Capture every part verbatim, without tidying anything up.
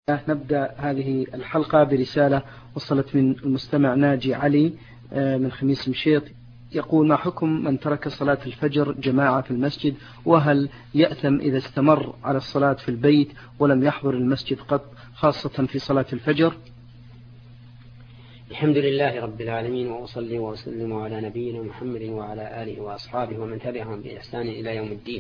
نبدأ هذه الحلقة برسالة وصلت من المستمع ناجي علي من خميس مشيط، يقول: ما حكم من ترك صلاة الفجر جماعة في المسجد، وهل يأثم إذا استمر على الصلاة في البيت ولم يحضر المسجد قط، خاصة في صلاة الفجر؟ الحمد لله رب العالمين، وأصلي وأسلم على نبينا محمد وعلى آله وأصحابه ومن تبعهم بإحسان إلى يوم الدين.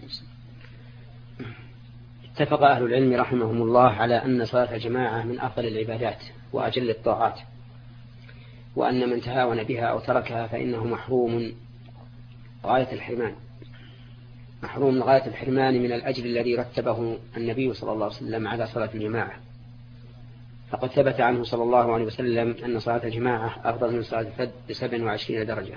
اتفق أهل العلم رحمهم الله على أن صلاة الجماعة من أفضل العبادات وأجل الطاعات، وأن من تهاون بها أو تركها فإنه محروم غاية الحرمان، محروم غاية الحرمان من الأجر الذي رتبه النبي صلى الله عليه وسلم على صلاة الجماعة. فقد ثبت عنه صلى الله عليه وسلم أن صلاة الجماعة أفضل من صلاة الفرد بسبع وعشرين درجة.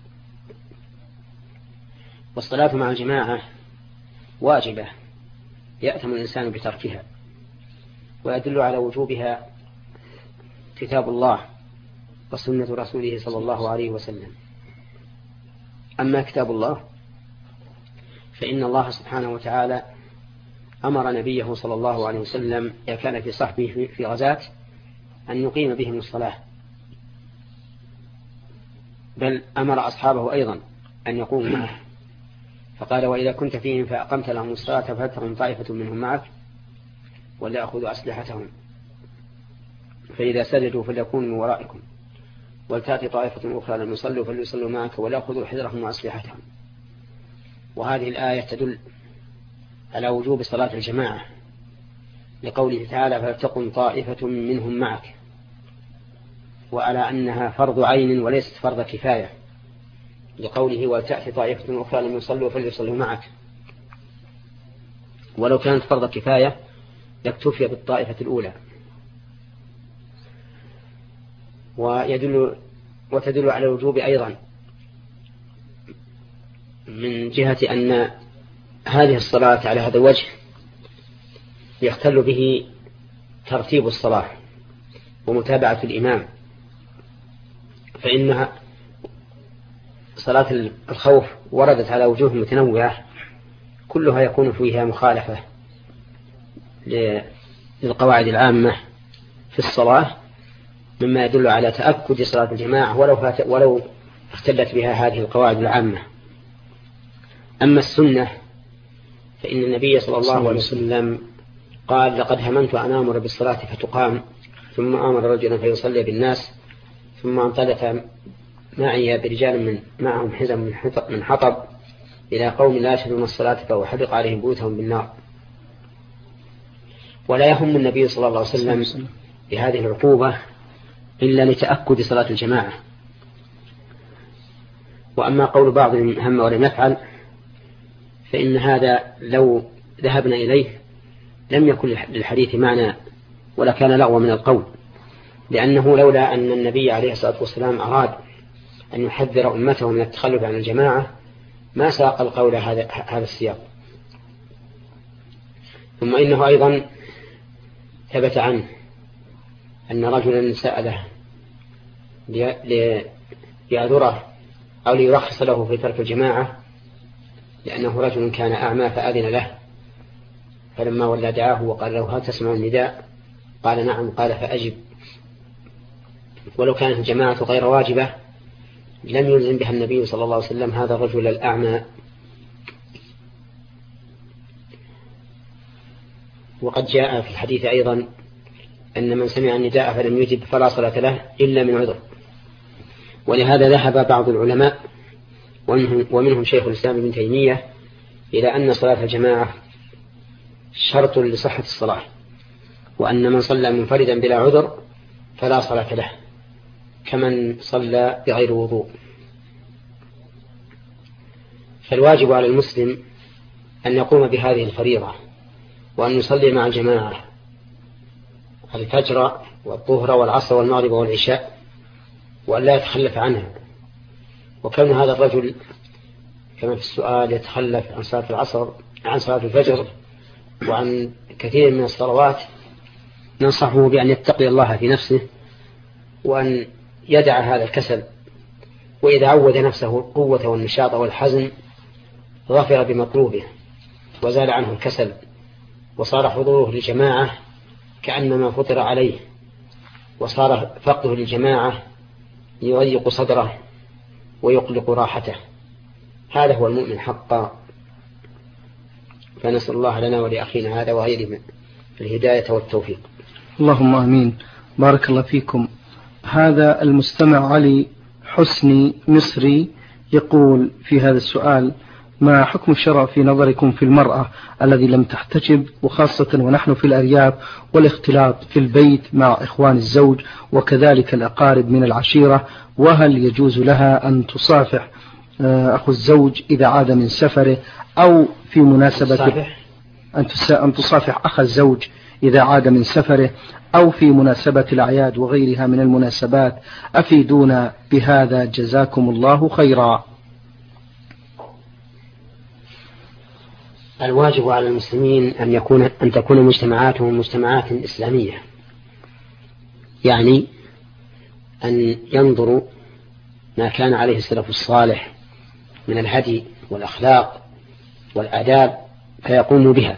والصلاة مع الجماعة واجبة يأثم الإنسان بتركها، ويدل على وجوبها كتاب الله وسنة رسوله صلى الله عليه وسلم. أما كتاب الله فإن الله سبحانه وتعالى أمر نبيه صلى الله عليه وسلم إذا كان في صحبه في غزاة أن يقيم بهم الصلاة، بل أمر أصحابه أيضا أن يقوموا معه، فقال: وإذا كنت فيهم فأقمت لهم الصلاة فلتقم طائفة منهم معك وليأخذوا أسلحتهم، فإذا سجدوا فليكونوا من ورائكم، ولتأتي طائفة أخرى لم يصلوا فليصلوا معك وليأخذوا حذرهم وأسلحتهم. وهذه الآية تدل على وجوب صلاة الجماعة لقوله تعالى: فلتقم طائفة منهم معك، وعلى أنها فرض عين وليست فرض كفاية لقوله: ولتأتي طائفة أخرى لم يصلوا فليصلوا معك. ولو كانت فرض كفاية لاكتفي بالطائفة الأولى. ويدل وتدل على الوجوب أيضا من جهة أن هذه الصلاة على هذا الوجه يختل به ترتيب الصلاة ومتابعة الإمام، فإنها صلاة الخوف وردت على وجوه متنوعة كلها يكون فيها مخالفة للقواعد العامة في الصلاة، مما يدل على تأكد صلاة الجماعة ولو, فات ولو اختلت بها هذه القواعد العامة. أما السنة فإن النبي صلى الله عليه وسلم قال: لقد هممت أن آمر بالصلاة فتقام، ثم آمر رجلا فيصلي بالناس، ثم انطلق معي برجال من معهم حزم من حطب إلى قوم لا يشهدون الصلاة فأحرق عليهم بيوتهم بالنار. ولا يهم النبي صلى الله عليه وسلم بهذه العقوبة إلا لتأكد صلاة الجماعة. وأما قول بعضهم هم ولم يفعل فإن هذا لو ذهبنا إليه لم يكن للحديث معنى ولا كان لغوا من القول، لأنه لولا أن النبي عليه الصلاة والسلام أراد أن يحذر أمته من التخلف عن الجماعة ما ساق القول هذا هذا السياق. ثم إنه أيضا ثبت عنه أن رجلا سأله ليعذره أو ليرخص له في ترك الجماعة، لأنه رجل كان أعمى فأذن له، فلما ولى دعاه وقال له: هل تسمع النداء؟ قال: نعم. قال: فأجب. ولو كانت الجماعة غير واجبة لم يلزم بها النبي صلى الله عليه وسلم هذا الرجل الأعمى. وقد جاء في الحديث أيضا أن من سمع النداء فلم يجب فلا صلاة له إلا من عذر. ولهذا ذهب بعض العلماء ومنهم, ومنهم شيخ الإسلام ابن تيمية إلى أن صلاة الجماعة شرط لصحة الصلاة، وأن من صلى منفردا بلا عذر فلا صلاة له كمن صلى بغير وضوء. فالواجب على المسلم أن يقوم بهذه الفريضة وأن يصلي مع الجماعة الفجر والظهر والعصر والمغرب والعشاء وأن لا يتخلف عنها. وكان هذا الرجل كما في السؤال يتخلف عن صلاة العصر عن صلاة الفجر وعن كثير من الصلوات، ننصحه بأن يتقي الله في نفسه وأن يدع هذا الكسل، وإذا عود نفسه القوة والنشاط والحزم ظفر بمطلوبه وزال عنه الكسل، وصار حضوره للجماعة كأنما فطر عليه، وصار فقده للجماعة يضيق صدره ويقلق راحته. هذا هو المؤمن حقا. فنسأل الله لنا ولأخينا هذا وغيره الهداية والتوفيق. اللهم آمين. بارك الله فيكم. هذا المستمع علي حسني مصري يقول في هذا السؤال: ما حكم الشرع في نظركم في المرأة الذي لم تحتجب، وخاصة ونحن في الأرياف، والاختلاط في البيت مع إخوان الزوج وكذلك الأقارب من العشيرة، وهل يجوز لها أن تصافح أخو الزوج إذا عاد من سفره، أو في مناسبة أن تصافح أخ الزوج إذا عاد من سفره، أو في مناسبة الأعياد وغيرها من المناسبات؟ أفيدونا بهذا جزاكم الله خيرا. الواجب على المسلمين أن يكون أن تكون مجتمعاتهم مجتمعات إسلامية، يعني أن ينظروا ما كان عليه السلف الصالح من الهدي والأخلاق والآداب فيقوموا بها،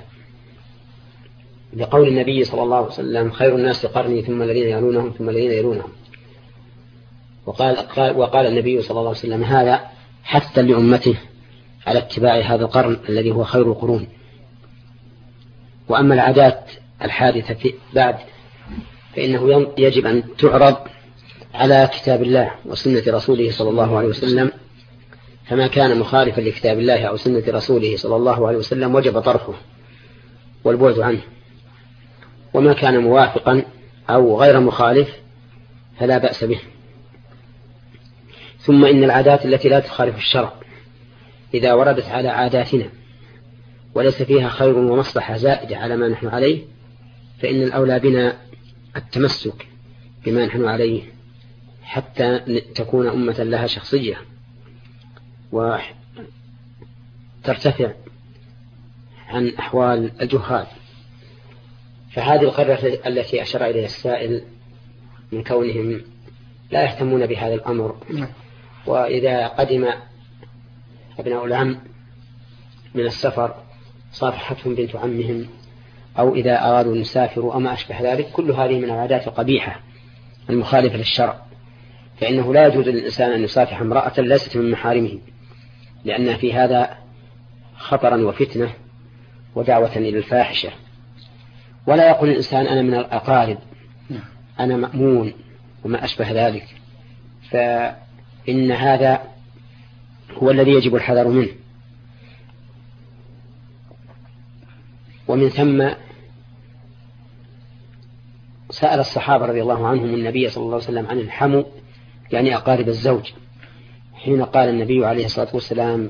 لقول النبي صلى الله عليه وسلم: خير الناس قرني ثم الذين يلونهم ثم الذين يلونهم. وقال, وقال النبي صلى الله عليه وسلم هذا حتى لأمته على اتباع هذا القرن الذي هو خير القرون. وأما العادات الحادثة بعد فإنه يجب أن تعرض على كتاب الله وسنة رسوله صلى الله عليه وسلم، فما كان مخالفا لكتاب الله أو سنة رسوله صلى الله عليه وسلم وجب طرحه والبعد عنه، وما كان موافقا أو غير مخالف فلا بأس به. ثم إن العادات التي لا تخالف الشرع إذا وردت على عاداتنا وليس فيها خير ومصلحة زائدة على ما نحن عليه فإن الأولى بنا التمسك بما نحن عليه حتى تكون أمة لها شخصية وترتفع عن أحوال الجهال. فهذه القرية التي أشار إليها السائل من كونهم لا يهتمون بهذا الأمر، وإذا قدم ابناء العم من السفر صافحتهم بنت عمهم، أو إذا أرادوا أن يسافروا أو ما أشبه ذلك، كل هذه من العادات القبيحة المخالفة للشرع، فإنه لا يجوز للإنسان أن يصافح امرأة ليست من محارمه، لأن في هذا خطرا وفتنة ودعوة إلى الفاحشة. ولا يقول الإنسان أنا من الأقارب، أنا مأمون وما أشبه ذلك، فإن هذا هو الذي يجب الحذر منه. ومن ثم سأل الصحابة رضي الله عنهم النبي صلى الله عليه وسلم عن الحمو، يعني أقارب الزوج، حين قال النبي عليه الصلاة والسلام: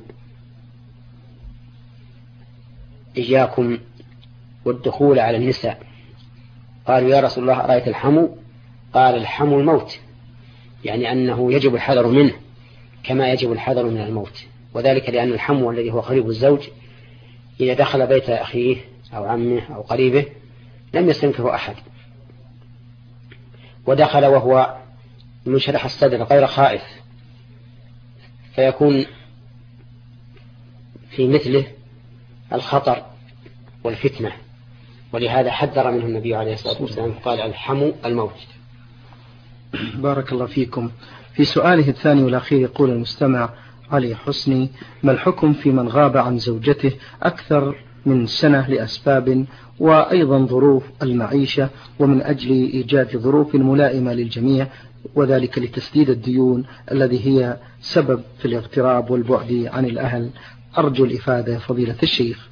إياكم والدخول على النساء. قالوا: يا رسول الله أرأيت الحمو؟ قال: الحمو الموت، يعني أنه يجب الحذر منه كما يجب الحذر من الموت، وذلك لأن الحمو الذي هو قريب الزوج إذا دخل بيت أخيه أو عمه أو قريبه لم يستنكره أحد، ودخل وهو منشرح الصدر غير خائف، فيكون في مثله الخطر والفتنة، ولهذا حذر منه النبي عليه الصلاة والسلام قال: الحمو الموت. بارك الله فيكم. في سؤاله الثاني والأخير يقول المستمع علي حسني: ما الحكم في من غاب عن زوجته أكثر من سنة لأسباب وأيضا ظروف المعيشة، ومن أجل إيجاد ظروف ملائمة للجميع، وذلك لتسديد الديون الذي هي سبب في الاغتراب والبعد عن الأهل؟ أرجو الإفادة فضيلة الشيخ.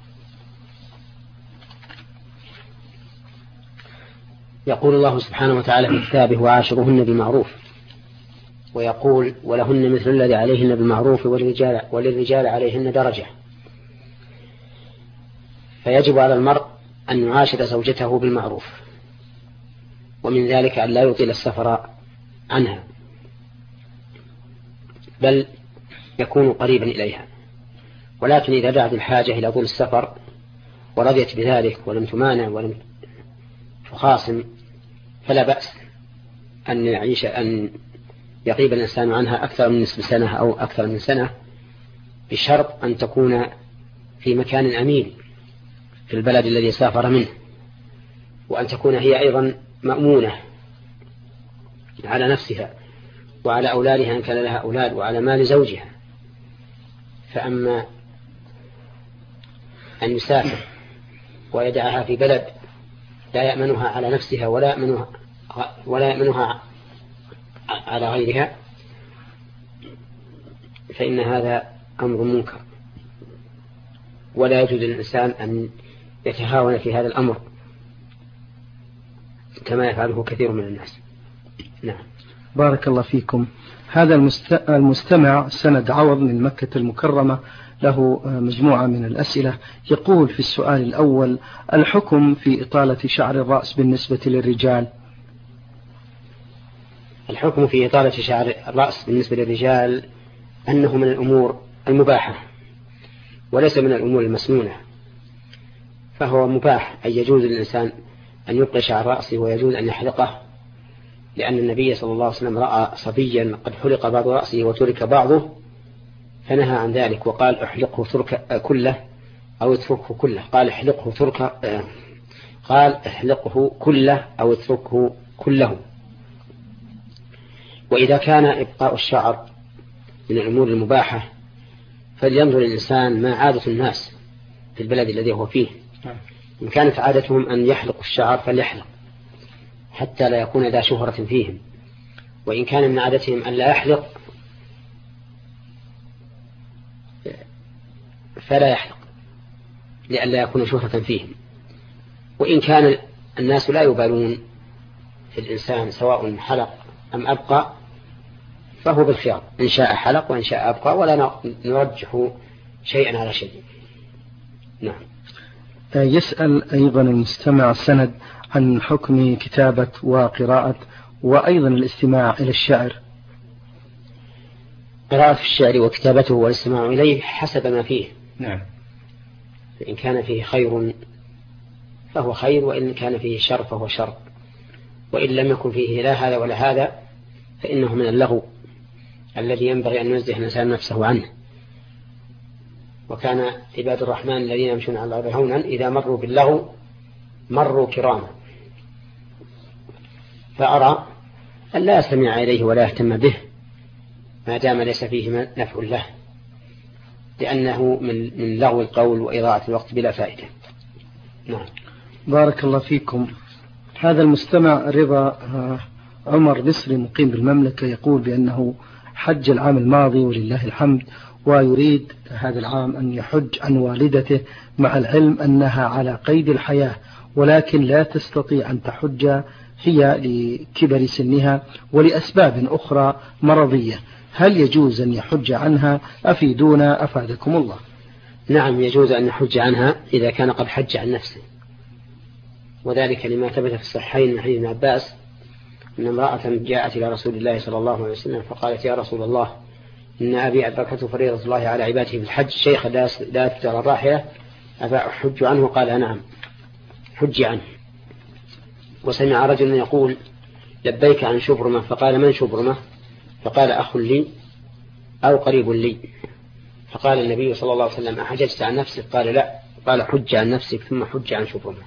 يقول الله سبحانه وتعالى في كتابه: وعاشرهن بالمعروف، ويقول: ولهن مثل الذي عليهن بالمعروف وللرجال, وللرجال عليهن درجة. فيجب على المرء أن يعاشر زوجته بالمعروف، ومن ذلك أن لا يطيل السفر عنها، بل يكون قريبا إليها. ولكن إذا دعت الحاجة إلى طول السفر ورضيت بذلك ولم تمانع ولم تخاصم فلا بأس أن يعيش أن يغيب الإنسان عنها أكثر من نصف سنة أو أكثر من سنة، بشرط أن تكون في مكان أمين في البلد الذي سافر منه، وأن تكون هي أيضا مأمونة على نفسها وعلى أولادها إن كان لها أولاد وعلى مال زوجها. فأما أن يسافر ويدعها في بلد لا يأمنها على نفسها ولا يأمنها, ولا يأمنها على غيرها فإن هذا أمر منكر، ولا يجوز للإنسان أن يتهاون في هذا الأمر كما يفعله كثير من الناس. نعم. بارك الله فيكم. هذا المستمع سند عوض من مكة المكرمة له مجموعة من الأسئلة. يقول في السؤال الأول: الحكم في إطالة شعر الرأس بالنسبة للرجال؟ الحكم في إطالة شعر الرأس بالنسبة للرجال أنه من الأمور المباحة وليس من الأمور المسنونة، فهو مباح أن يجوز للإنسان أن يبقي شعر رأسه ويجوز أن يحلقه، لأن النبي صلى الله عليه وسلم رأى صبيا قد حلق بعض رأسه وترك بعضه فنهى عن ذلك وقال احلقه ترك كله أو اتركه كله. قال احلقه ترك قال احلقه كله أو اتركه كله. وإذا كان إبقاء الشعر من الأمور المباحة فلينظر الإنسان ما عادة الناس في البلد الذي هو فيه. إن كانت عادتهم أن يحلقوا الشعر فليحلق حتى لا يكون ذا شهرة فيهم، وإن كان من عادتهم أن لا يحلق فلا يحلق لئلا يكون شهرة فيهم. وإن كان الناس لا يبالون في الإنسان سواء حلق أم أبقى فهو بالخيار، إن شاء حلق وإن شاء أبقى، ولا نرجح شيئا على شيء. نعم. يسأل أيضا المستمع سند عن حكم كتابة وقراءة وأيضا الاستماع إلى الشعر. قراءة الشعر وكتابته والاستماع إليه حسب ما فيه. نعم. إن كان فيه خير فهو خير، وإن كان فيه شر فهو شر، وإن لم يكن فيه لا هذا ولا هذا فإنه من اللغو الذي ينبغي أن ينزه الإنسان نفسه عنه. وكان عباد الرحمن الذين يمشون على الأرض هونا إذا مروا باللغو مروا كراما. فأرى أن لا يستمع إليه ولا يهتم به ما دام ليس فيه نفع له، لأنه من من لغو القول وإضاعة الوقت بلا فائدة. نعم. بارك الله فيكم. هذا المستمع رضا عمر مصري مقيم بالمملكة يقول بأنه حج العام الماضي ولله الحمد، ويريد هذا العام أن يحج عن والدته مع العلم أنها على قيد الحياة ولكن لا تستطيع أن تحج هي لكبر سنها ولأسباب أخرى مرضية. هل يجوز أن يحج عنها؟ أفيدونا أفادكم الله. نعم، يجوز أن يحج عنها إذا كان قد حج عن نفسه، وذلك لما ثبت في الصحيحين من حديث ابن عباس أن امرأة جاءت إلى رسول الله صلى الله عليه وسلم فقالت: يا رسول الله، إن أبي أدركته فريضة الله على عباده في الحج شيخ لا تجر الراحلة، أفأحج عنه؟ قال: نعم، حج عنه. وسمع رجلا يقول: لبيك عن شبرمة، فقال: من شبرمة؟ فقال: أخ لي أو قريب لي. فقال النبي صلى الله عليه وسلم: أحججت عن نفسك؟ قال: لا. قال: حج عن نفسك ثم حج عن شبرمة.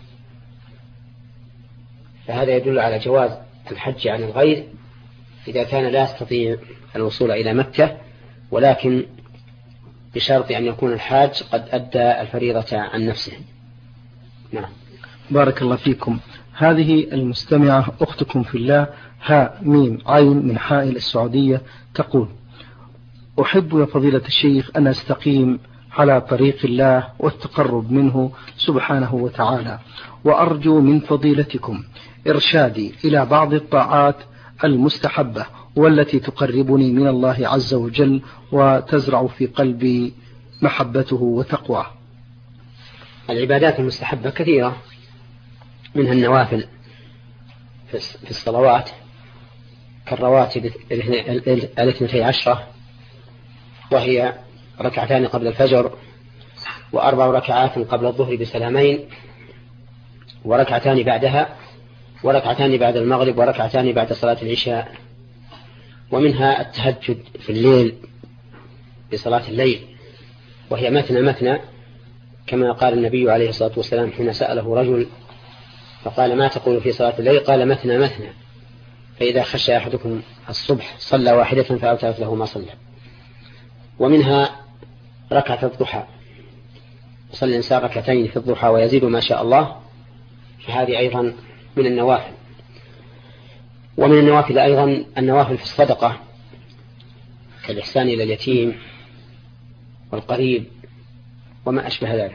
فهذا يدل على جواز الحج عن الغير إذا كان لا يستطيع الوصول إلى مكة، ولكن بشرط أن يكون الحاج قد أدى الفريضة عن نفسه. نعم. بارك الله فيكم. هذه المستمعة أختكم في الله ها ميم عين من حائل السعودية تقول: أحب يا فضيلة الشيخ أن أستقيم على طريق الله والتقرب منه سبحانه وتعالى، وأرجو من فضيلتكم إرشادي إلى بعض الطاعات المستحبة والتي تقربني من الله عز وجل وتزرع في قلبي محبته وتقواه. العبادات المستحبة كثيرة، منها النوافل في الصلوات كالرواتب الاثنتي عشرة، وهي ركعتان قبل الفجر، وأربع ركعات قبل الظهر بسلامين، وركعتان بعدها، وركعتان بعد المغرب، وركعتان بعد صلاة العشاء. ومنها التهجد في الليل بصلاة الليل، وهي مثنى مثنى كما قال النبي عليه الصلاة والسلام حين سأله رجل فقال ما تقول في صلاة الليل؟ قال مثنى مثنى، فإذا خشى أحدكم الصبح صلى واحدة فأوترت له ما صلى. ومنها ركعة الضحى، صلى الإنسان ركعتين في الضحى ويزيد ما شاء الله، فهذه أيضا من النوافل. ومن النوافل أيضا النوافل في الصدقة كالإحسان إلى اليتيم والقريب وما أشبه ذلك.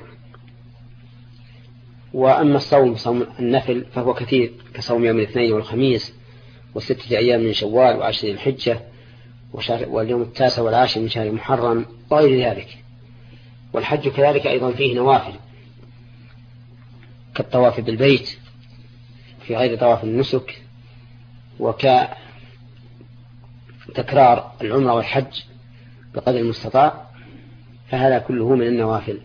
وأما الصوم، صوم النفل، فهو كثير كصوم يوم الاثنين والخميس وستة أيام من شوال وعشر الحجة واليوم التاسع والعاشر من شهر محرم وغير ذلك. والحج كذلك أيضا فيه نوافل كالطواف بالبيت في غير طواف النسك، وكتكرار العمرة والحج بقدر المستطاع، فهذا كله من النوافل.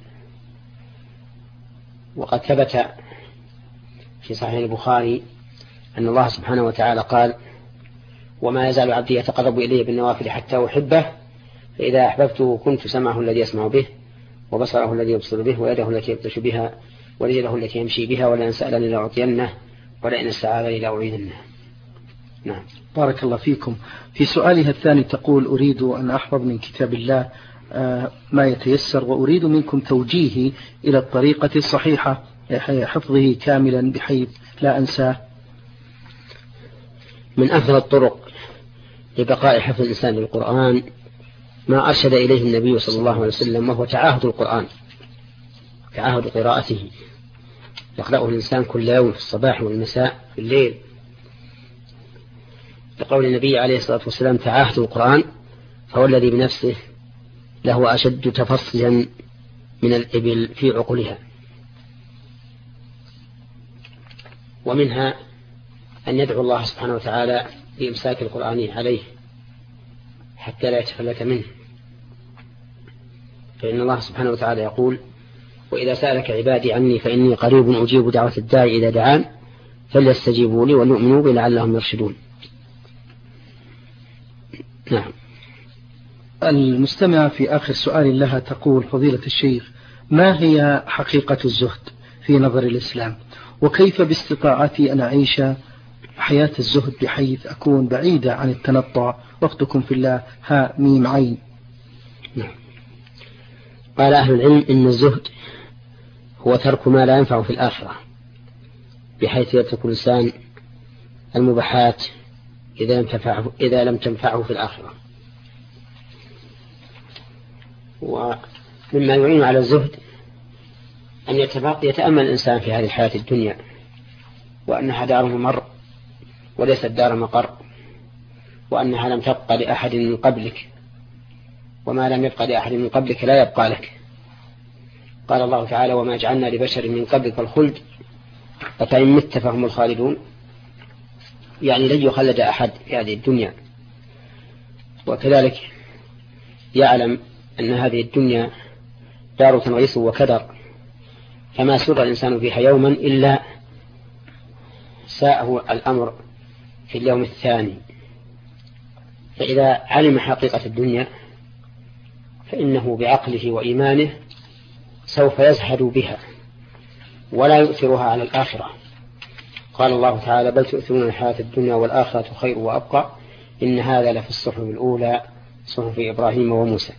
وقد ثبت في صحيح البخاري أن الله سبحانه وتعالى قال: وما يزال عبدي يتقرب إلي بالنوافل حتى أحبه، فإذا أحببته كنت سمعه الذي يسمع به وبصره الذي يبصر به ويده التي يبطش بها ورجله التي يمشي بها ولئن سألني لأعطينه ولئن استعاذني لأعيذنه. نعم. بارك الله فيكم. في سؤالها الثاني تقول: أريد أن أحفظ من كتاب الله ما يتيسر، وأريد منكم توجيهي إلى الطريقة الصحيحة حفظه كاملا بحيث لا أنساه. من أفضل الطرق لبقاء حفظ الإنسان للقرآن ما أرشد إليه النبي صلى الله عليه وسلم، وهو تعاهد القرآن، تعاهد قراءته، يقرأه الإنسان كل يوم في الصباح والمساء في الليل، لقول النبي عليه الصلاة والسلام: تعاهد القرآن فهو الذي بنفسه له أشد تفصيلا من الإبل في عقلها. ومنها أن يدعو الله سبحانه وتعالى بإمساك القرآن عليه حتى لا يتفلت منه، فإن الله سبحانه وتعالى يقول: وإذا سألك عبادي عني فإني قريب أجيب دعوة الداعي إذا دعان فليستجيبوا لي وليؤمنوا بي لعلهم يرشدون. نعم. المستمع في آخر سؤال لها تقول: فضيلة الشيخ، ما هي حقيقة الزهد في نظر الإسلام، وكيف باستطاعتي أن أعيش حياة الزهد بحيث أكون بعيدة عن التنطع؟ وقتكم في الله، ها ميم عين. نعم. قال أهل العلم إن الزهد هو ترك ما لا ينفع في الآخرة، بحيث يترك الإنسان المباحات إذا لم تنفعه, إذا لم تنفعه في الآخرة. ومما يعين على الزهد أن يتأمل الإنسان في هذه الحياة الدنيا، وأنها دار ممر وليست دار مقر، وأنها لم تبقى لأحد من قبلك، وما لم يبقى لأحد من قبلك لا يبقى لك. قال الله تعالى: وما جعلنا لبشر من قبلك الخلد أفإن مت فهم الخالدون، يعني لن يخلد أحد في هذه الدنيا. وكذلك يعلم أن هذه الدنيا دار تنغيص وكدر، فما سر الإنسان فيها يوما إلا ساءه الأمر في اليوم الثاني. فإذا علم حقيقة الدنيا فإنه بعقله وإيمانه سوف يزهد بها ولا يؤثرها على الآخرة. قال الله تعالى: بل تؤثرون الحياة الدنيا والآخرة خير وأبقى إن هذا لفي الصحف الأولى صحف إبراهيم وموسى.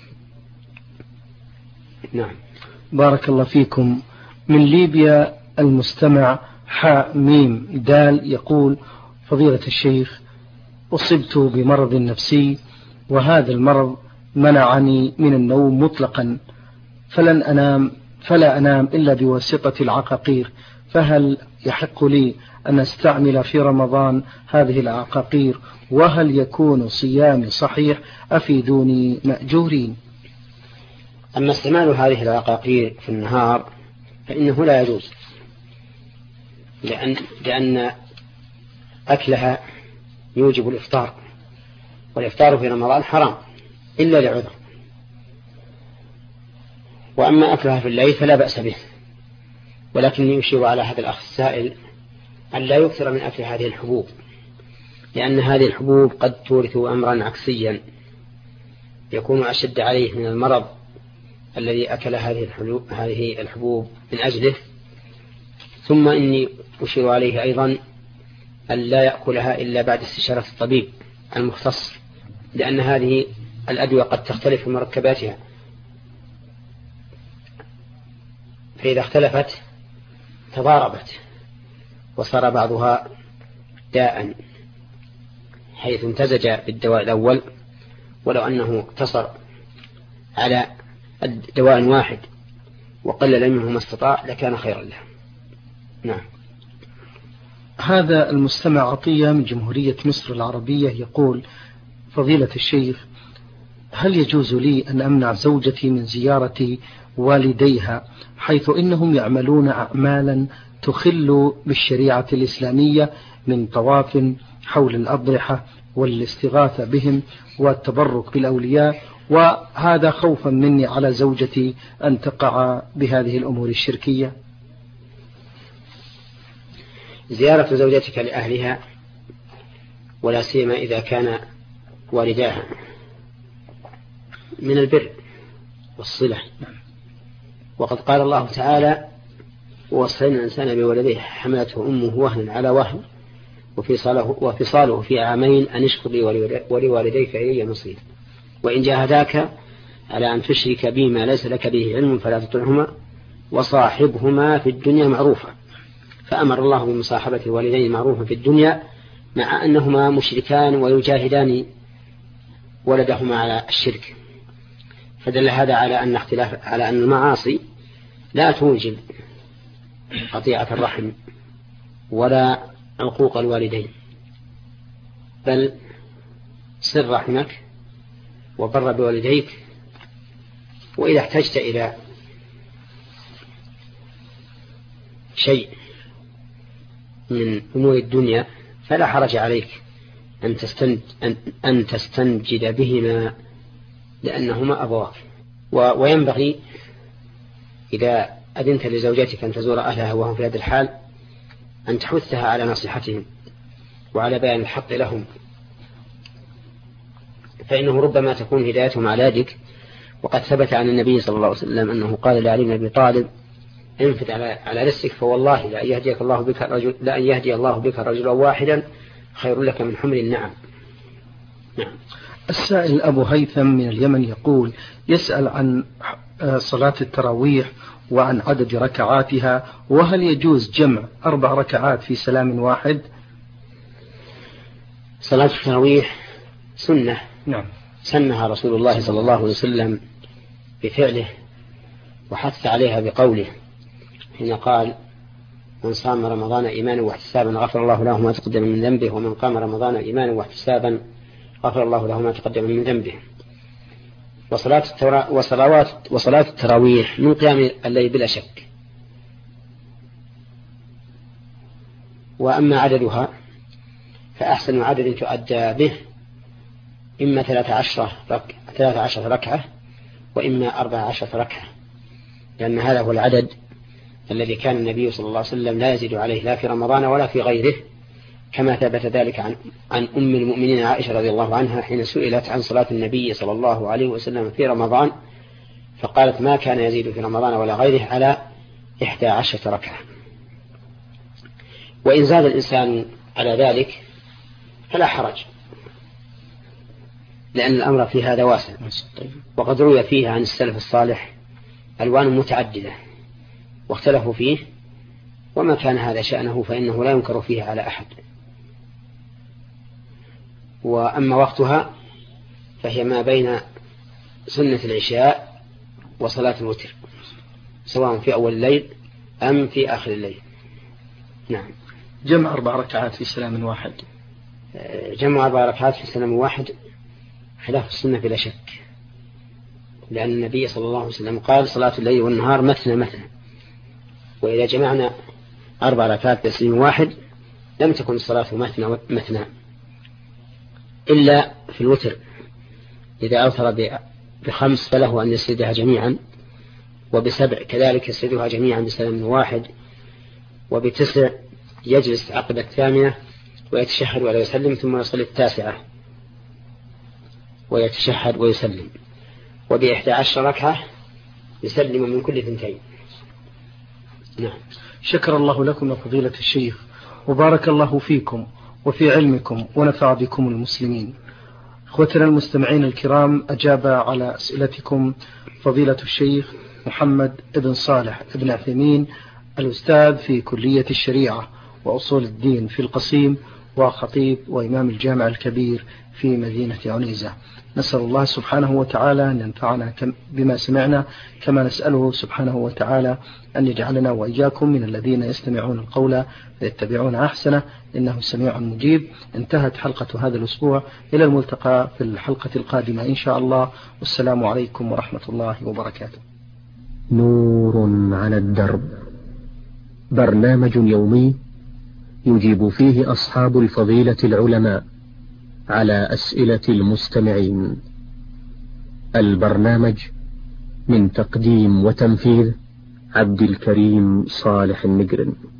نعم. بارك الله فيكم. من ليبيا المستمع حاء ميم دال يقول: فضيلة الشيخ، أصبت بمرض نفسي، وهذا المرض منعني من النوم مطلقا، فلن أنام فلا أنام إلا بواسطة العقاقير، فهل يحق لي أن أستعمل في رمضان هذه العقاقير؟ وهل يكون صيامي صحيح؟ أفيدوني مأجورين. أما استعمال هذه العقاقير في النهار فإنه لا يجوز، لأن, لأن أكلها يوجب الإفطار، والإفطار في رمضان حرام إلا لعذر. وأما أكلها في الليل فلا بأس به، ولكن يشير على هذا الأخ السائل أن لا يكثر من أكل هذه الحبوب، لأن هذه الحبوب قد تورث أمرا عكسيا يكون أشد عليه من المرض الذي أكل هذه الحبوب من أجله، ثم إني أشير عليه أيضا أن لا يأكلها إلا بعد استشارة الطبيب المختص، لأن هذه الأدوية قد تختلف في مركباتها، فإذا اختلفت تضاربت وصار بعضها داء حيث امتزج بالدواء الأول، ولو أنه اقتصر على دواء واحد وقلل منه ما استطاع لكان خيرا له. نعم. هذا المستمع عطية من جمهورية مصر العربية يقول: فضيلة الشيخ، هل يجوز لي أن أمنع زوجتي من زيارة والديها حيث إنهم يعملون أعمالا تخل بالشريعة الإسلامية من طواف حول الأضرحة والاستغاثة بهم والتبرك بالأولياء، وهذا خوفا مني على زوجتي أن تقع بهذه الأمور الشركية؟ زيارة زوجتك لأهلها ولا سيما إذا كان والداها من البر والصلة، وقد قال الله تعالى: ووصينا الإنسان بولديه حملته أمه وهنا على وهن وفصاله, وفصاله في عامين أن اشكر لي ولوالديك إلي مصير، وإن جاهداك على أن تشرك بي ما ليس لك به علم فلا تطعهما وصاحبهما في الدنيا معروفا. فأمر الله بمصاحبة الوالدين معروفا في الدنيا مع أنهما مشركان ويجاهدان ولدهما على الشرك، فدل هذا على أن اختلاف على أن المعاصي لا توجب قطيعة الرحم ولا عقوق الوالدين، بل صل رحمك وبر بوالديك، وإذا احتجت إلى شيء من أمور الدنيا فلا حرج عليك أن, تستنج أن, أن تستنجد بهما لأنهما أبواك. وينبغي إذا أذنت لزوجتك أن تزور أهلها وهم في هذا الحال أن تحثها على نصيحتهم وعلى بيان الحق لهم، فإنه ربما تكون هدايتهم على يدك. وقد ثبت عن النبي صلى الله عليه وسلم أنه قال لعلي بن أبي طالب: انفذ على على رزقك فوالله لا يهديك الله بك رجل لا يهدي الله بك رجلا واحدا خير لك من حمر النعم. نعم. السائل أبو هيثم من اليمن يقول: يسأل عن صلاة التراويح وعن عدد ركعاتها، وهل يجوز جمع أربع ركعات في سلام واحد؟ صلاة التراويح سنة، نعم، سنها رسول الله صلى الله عليه وسلم بفعله وحث عليها بقوله حين قال: من صام رمضان إيمانا واحتسابا غفر الله له ما تقدم من ذنبه، ومن قام رمضان إيمانا واحتسابا غفر الله له ما تقدم من ذنبه. وصلاة الترا... وصلوات وصلاة التراويح من قيام الليل بلا شك. وأما عددها فأحسن عدد تؤدى به إما ثلاث عشرة رك... ثلاث عشرة ركعة وإما أربع عشرة ركعة، لأن هذا هو العدد الذي كان النبي صلى الله عليه وسلم لا يزيد عليه لا في رمضان ولا في غيره، كما ثبت ذلك عن, عن أم المؤمنين عائشة رضي الله عنها حين سئلت عن صلاة النبي صلى الله عليه وسلم في رمضان فقالت: ما كان يزيد في رمضان ولا غيره على إحدى عشرة ركعة. وإن زاد الإنسان على ذلك فلا حرج، لأن الأمر في هذا واسع، وقد روي فيه عن السلف الصالح ألوان متعددة واختلفوا فيه، وما كان هذا شأنه فإنه لا ينكر فيه على أحد. وأما وقتها فهي ما بين سنة العشاء وصلاة الوتر، سواء في أول الليل أم في آخر الليل. نعم. جمع أربع ركعات في سلام واحد. جمع أربع ركعات في سلام واحد خلاف السنة بلا شك، لأن النبي صلى الله عليه وسلم قال: صلاة الليل والنهار مثنى مثنى. وإذا جمعنا أربع ركعات في سلام واحد لم تكن الصلاة مثنى مثنى إلا في الوتر، إذا أوتر بخمس فله أن يسردها جميعا، وبسبع كذلك يسردها جميعا بسلام واحد، وبتسع يجلس عقب الثامنة ويتشهد ولا يسلم ثم يصلي التاسعة ويتشهد ويسلم، وبإحدى عشر ركعة يسلم من كل ثنتين. نعم. شكر الله لكم يا فضيلة الشيخ، وبارك الله فيكم وفي علمكم ونفع بكم المسلمين. اخوتنا المستمعين الكرام، أجاب على أسئلتكم فضيلة الشيخ محمد بن صالح بن عثيمين، الأستاذ في كلية الشريعة وأصول الدين في القصيم، وخطيب وإمام الجامع الكبير في مدينة عنيزة. نسأل الله سبحانه وتعالى أن ينفعنا بما سمعنا، كما نسأله سبحانه وتعالى أن يجعلنا وإياكم من الذين يستمعون القول فيتبعون أحسنه، إنه سميع مجيب. انتهت حلقة هذا الأسبوع، إلى الملتقى في الحلقة القادمة إن شاء الله، والسلام عليكم ورحمة الله وبركاته. نور على الدرب، برنامج يومي يجيب فيه أصحاب الفضيلة العلماء على أسئلة المستمعين. البرنامج من تقديم وتنفيذ عبد الكريم صالح النجرن.